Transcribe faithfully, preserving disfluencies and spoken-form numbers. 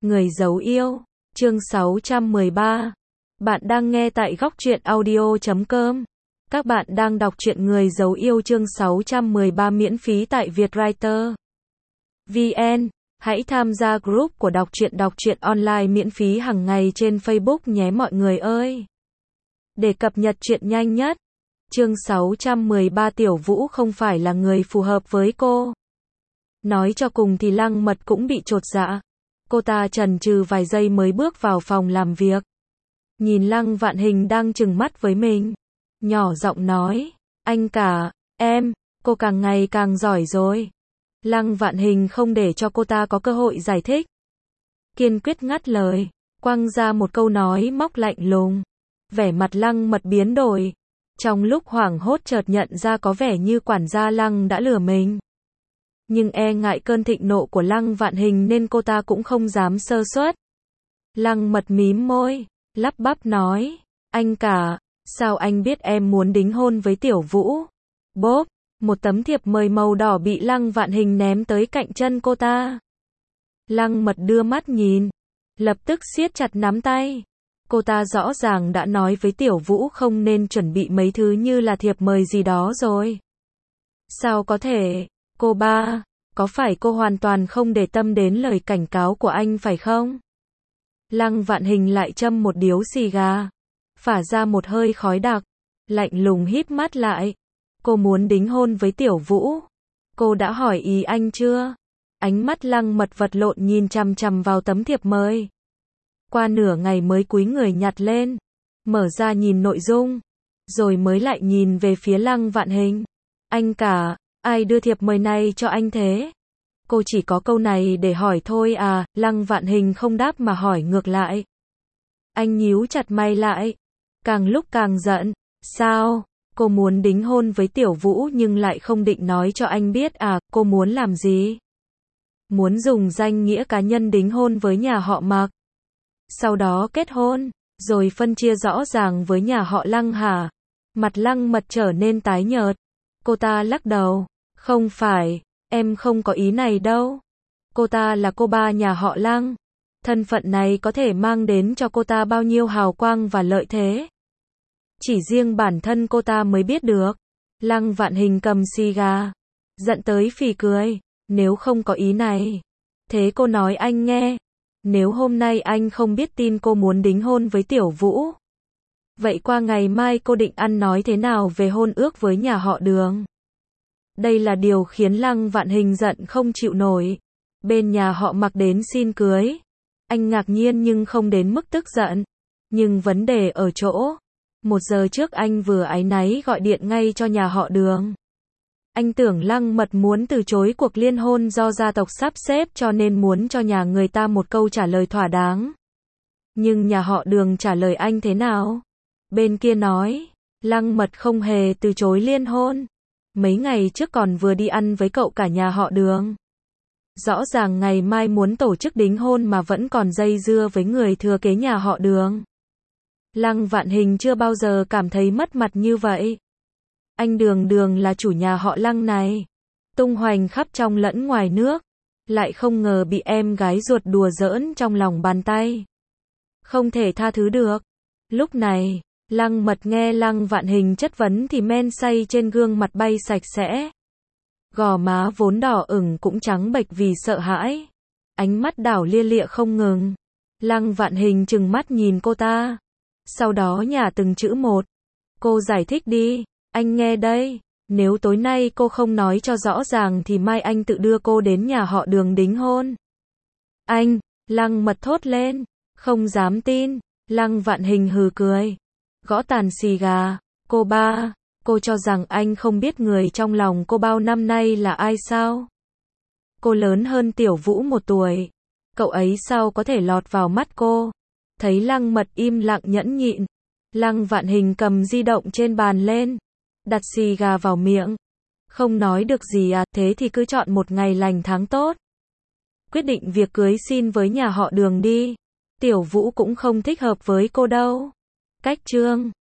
Người giấu yêu, chương sáu trăm mười ba. Bạn đang nghe tại góc truyện audio chấm com. Các bạn đang đọc truyện Người giấu yêu chương sáu trăm mười ba miễn phí tại Vietwriter chấm vn. Hãy tham gia group của đọc truyện đọc truyện online miễn phí hàng ngày trên Facebook nhé mọi người ơi. Để cập nhật truyện nhanh nhất. Chương sáu trăm mười ba Tiểu Vũ không phải là người phù hợp với cô. Nói cho cùng thì Lăng Mật cũng bị chột dạ. Cô ta chần chừ vài giây mới bước vào phòng làm việc. Nhìn Lăng Vạn Hình đang trừng mắt với mình. Nhỏ giọng nói, anh cả, em, cô càng ngày càng giỏi rồi. Lăng Vạn Hình không để cho cô ta có cơ hội giải thích. Kiên quyết ngắt lời, quăng ra một câu nói móc lạnh lùng. Vẻ mặt Lăng Mật biến đổi. Trong lúc hoảng hốt chợt nhận ra có vẻ như quản gia Lăng đã lừa mình. Nhưng e ngại cơn thịnh nộ của Lăng Vạn Hình nên cô ta cũng không dám sơ suất. Lăng Mật mím môi, lắp bắp nói, anh cả, sao anh biết em muốn đính hôn với Tiểu Vũ? Bốp, một tấm thiệp mời màu đỏ bị Lăng Vạn Hình ném tới cạnh chân cô ta. Lăng Mật đưa mắt nhìn, lập tức siết chặt nắm tay. Cô ta rõ ràng đã nói với Tiểu Vũ không nên chuẩn bị mấy thứ như là thiệp mời gì đó rồi. Sao có thể? Cô ba, có phải cô hoàn toàn không để tâm đến lời cảnh cáo của anh phải không? Lăng Vạn Hình lại châm một điếu xì gà, phả ra một hơi khói đặc, lạnh lùng híp mắt lại. Cô muốn đính hôn với Tiểu Vũ. Cô đã hỏi ý anh chưa? Ánh mắt Lăng Mật vật lộn nhìn chằm chằm vào tấm thiệp mời. Qua nửa ngày mới cúi người nhặt lên, mở ra nhìn nội dung, rồi mới lại nhìn về phía Lăng Vạn Hình. Anh cả, ai đưa thiệp mời này cho anh thế? Cô chỉ có câu này để hỏi thôi à? Lăng Vạn Hình không đáp mà hỏi ngược lại. Anh nhíu chặt mày lại, càng lúc càng giận. Sao? Cô muốn đính hôn với Tiểu Vũ nhưng lại không định nói cho anh biết à? Cô muốn làm gì? Muốn dùng danh nghĩa cá nhân đính hôn với nhà họ Mạc, sau đó kết hôn, rồi phân chia rõ ràng với nhà họ Lăng hả? Mặt Lăng Mật trở nên tái nhợt. Cô ta lắc đầu, không phải, em không có ý này đâu. Cô ta là cô ba nhà họ Lăng. Thân phận này có thể mang đến cho cô ta bao nhiêu hào quang và lợi thế. Chỉ riêng bản thân cô ta mới biết được. Lăng Vạn Hình cầm xì gà, giận tới phì cười. Nếu không có ý này, thế cô nói anh nghe. Nếu hôm nay anh không biết tin cô muốn đính hôn với Tiểu Vũ, vậy qua ngày mai cô định ăn nói thế nào về hôn ước với nhà họ Đường? Đây là điều khiến Lăng Vạn Hình giận không chịu nổi. Bên nhà họ Mạc đến xin cưới. Anh ngạc nhiên nhưng không đến mức tức giận. Nhưng vấn đề ở chỗ, một giờ trước anh vừa áy náy gọi điện ngay cho nhà họ Đường. Anh tưởng Lăng Mật muốn từ chối cuộc liên hôn do gia tộc sắp xếp cho nên muốn cho nhà người ta một câu trả lời thỏa đáng. Nhưng nhà họ Đường trả lời anh thế nào? Bên kia nói, Lăng Mật không hề từ chối liên hôn. Mấy ngày trước còn vừa đi ăn với cậu cả nhà họ Đường. Rõ ràng ngày mai muốn tổ chức đính hôn mà vẫn còn dây dưa với người thừa kế nhà họ Đường. Lăng Vạn Hình chưa bao giờ cảm thấy mất mặt như vậy. Anh Đường Đường là chủ nhà họ Lăng này, tung hoành khắp trong lẫn ngoài nước, lại không ngờ bị em gái ruột đùa giỡn trong lòng bàn tay. Không thể tha thứ được. Lúc này, Lăng Mật nghe Lăng Vạn Hình chất vấn thì men say trên gương mặt bay sạch sẽ. Gò má vốn đỏ ửng cũng trắng bệch vì sợ hãi. Ánh mắt đảo lia lịa không ngừng. Lăng Vạn Hình trừng mắt nhìn cô ta. Sau đó nhả từng chữ một. Cô giải thích đi. Anh nghe đây, nếu tối nay cô không nói cho rõ ràng thì mai anh tự đưa cô đến nhà họ Đường đính hôn. Anh, Lăng Mật thốt lên, không dám tin. Lăng Vạn Hình hừ cười, gõ tàn xì gà. Cô ba, cô cho rằng anh không biết người trong lòng cô bao năm nay là ai sao? Cô lớn hơn Tiểu Vũ một tuổi, cậu ấy sao có thể lọt vào mắt cô? Thấy Lăng Mật im lặng nhẫn nhịn, Lăng Vạn Hình cầm di động trên bàn lên, đặt xì gà vào miệng. Không nói được gì à, thế thì cứ chọn một ngày lành tháng tốt. Quyết định việc cưới xin với nhà họ Đường đi. Tiểu Vũ cũng không thích hợp với cô đâu. Cách chương